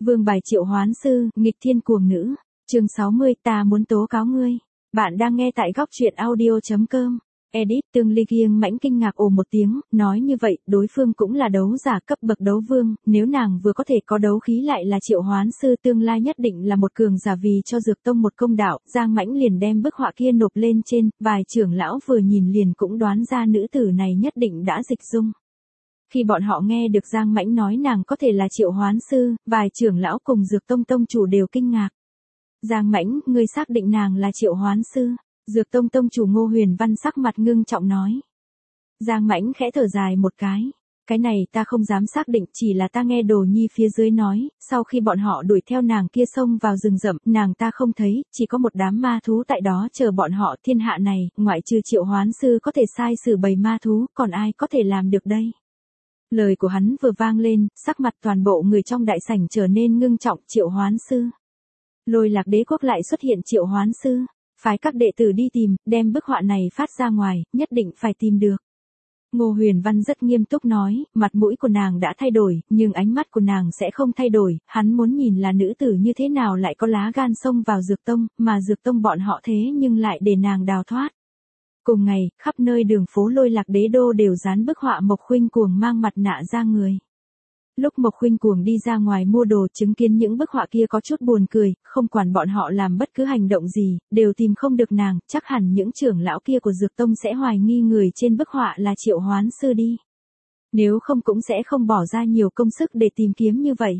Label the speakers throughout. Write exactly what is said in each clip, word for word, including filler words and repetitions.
Speaker 1: Vương bài triệu hoán sư, nghịch thiên cuồng nữ. Chương sáu mươi, ta muốn tố cáo ngươi. Bạn đang nghe tại góc truyện audio chấm com. Edit Tương Ly Kiêng mãnh kinh ngạc ồ một tiếng, nói như vậy, đối phương cũng là đấu giả cấp bậc đấu vương, nếu nàng vừa có thể có đấu khí lại là triệu hoán sư tương lai nhất định là một cường giả vì cho Dược Tông một công đạo, Giang Mãnh liền đem bức họa kia nộp lên trên, vài trưởng lão vừa nhìn liền cũng đoán ra nữ tử này nhất định đã dịch dung. Khi bọn họ nghe được Giang Mãnh nói nàng có thể là triệu hoán sư, vài trưởng lão cùng Dược Tông tông chủ đều kinh ngạc. Giang Mãnh, ngươi xác định nàng là triệu hoán sư? Dược Tông tông chủ Ngô Huyền Văn sắc mặt ngưng trọng nói. Giang Mãnh khẽ thở dài một cái. Cái này ta không dám xác định, chỉ là ta nghe Đồ Nhi phía dưới nói, sau khi bọn họ đuổi theo nàng kia xông vào rừng rậm, nàng ta không thấy, chỉ có một đám ma thú tại đó chờ bọn họ. Thiên hạ này, ngoại trừ triệu hoán sư có thể sai sử bầy ma thú, còn ai có thể làm được đây? Lời của hắn vừa vang lên, sắc mặt toàn bộ người trong đại sảnh trở nên ngưng trọng. Triệu hoán sư. Lôi Lạc Đế quốc lại xuất hiện triệu hoán sư. Phái các đệ tử đi tìm, đem bức họa này phát ra ngoài, nhất định phải tìm được. Ngô Huyền Văn rất nghiêm túc nói, mặt mũi của nàng đã thay đổi, nhưng ánh mắt của nàng sẽ không thay đổi, hắn muốn nhìn là nữ tử như thế nào lại có lá gan xông vào Dược Tông, mà Dược Tông bọn họ thế nhưng lại để nàng đào thoát. Cùng ngày, khắp nơi đường phố Lôi Lạc Đế đô đều dán bức họa Mộc Khuynh Cuồng mang mặt nạ ra người. Lúc Mộc Khuynh Cuồng đi ra ngoài mua đồ chứng kiến những bức họa kia có chút buồn cười, không quản bọn họ làm bất cứ hành động gì, đều tìm không được nàng, chắc hẳn những trưởng lão kia của Dược Tông sẽ hoài nghi người trên bức họa là triệu hoán sư đi. Nếu không cũng sẽ không bỏ ra nhiều công sức để tìm kiếm như vậy.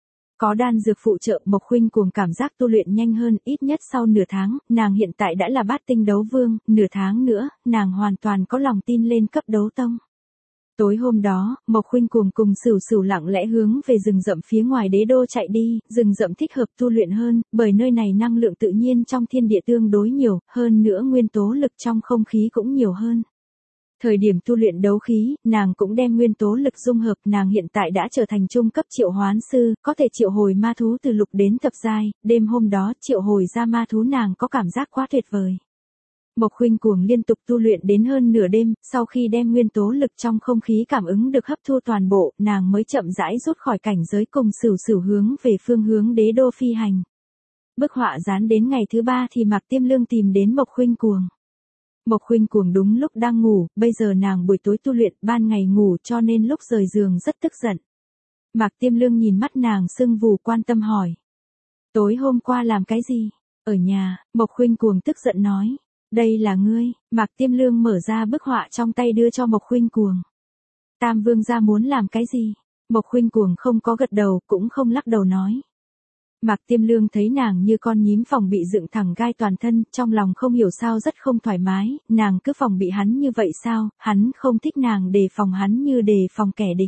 Speaker 1: Có đan dược phụ trợ, Mộc Khuynh Cuồng cảm giác tu luyện nhanh hơn, ít nhất sau nửa tháng, nàng hiện tại đã là bát tinh đấu vương, nửa tháng nữa, nàng hoàn toàn có lòng tin lên cấp đấu tông. Tối hôm đó, Mộc Khuynh Cuồng cùng Sửu Sửu lặng lẽ hướng về rừng rậm phía ngoài đế đô chạy đi, rừng rậm thích hợp tu luyện hơn, bởi nơi này năng lượng tự nhiên trong thiên địa tương đối nhiều, hơn nữa nguyên tố lực trong không khí cũng nhiều hơn. Thời điểm tu luyện đấu khí, nàng cũng đem nguyên tố lực dung hợp, nàng hiện tại đã trở thành trung cấp triệu hoán sư, có thể triệu hồi ma thú từ lục đến thập giai, đêm hôm đó triệu hồi ra ma thú nàng có cảm giác quá tuyệt vời. Mộc Khuynh Cuồng liên tục tu luyện đến hơn nửa đêm, sau khi đem nguyên tố lực trong không khí cảm ứng được hấp thu toàn bộ, nàng mới chậm rãi rút khỏi cảnh giới cùng Sửu Sửu hướng về phương hướng đế đô phi hành. Bức họa dán đến ngày thứ ba thì Mạc Tiêm Lương tìm đến Mộc Khuynh Cuồng. Mộc Khuynh Cuồng đúng lúc đang ngủ, bây giờ nàng buổi tối tu luyện, ban ngày ngủ cho nên lúc rời giường rất tức giận. Mạc Tiêm Lương nhìn mắt nàng sưng vù quan tâm hỏi. Tối hôm qua làm cái gì? Ở nhà, Mộc Khuynh Cuồng tức giận nói. Đây là ngươi. Mạc Tiêm Lương mở ra bức họa trong tay đưa cho Mộc Khuynh Cuồng. Tam vương gia muốn làm cái gì? Mộc Khuynh Cuồng không có gật đầu, cũng không lắc đầu nói. Mạc Tiêm Lương thấy nàng như con nhím phòng bị dựng thẳng gai toàn thân, trong lòng không hiểu sao rất không thoải mái, nàng cứ phòng bị hắn như vậy sao, hắn không thích nàng đề phòng hắn như đề phòng kẻ địch.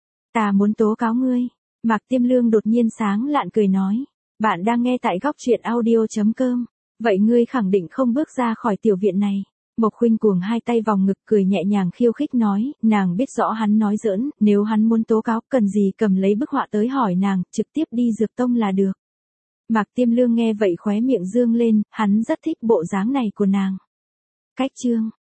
Speaker 1: Ta muốn tố cáo ngươi. Mạc Tiêm Lương đột nhiên sáng lạn cười nói. Bạn đang nghe tại góc truyện audio chấm com. Vậy ngươi khẳng định không bước ra khỏi tiểu viện này. Mộc Khuynh Cuồng hai tay vòng ngực cười nhẹ nhàng khiêu khích nói, nàng biết rõ hắn nói giỡn, nếu hắn muốn tố cáo cần gì cầm lấy bức họa tới hỏi nàng, trực tiếp đi Dược Tông là được. Mạc Tiêm Lương nghe vậy khóe miệng dương lên, hắn rất thích bộ dáng này của nàng. Cách chương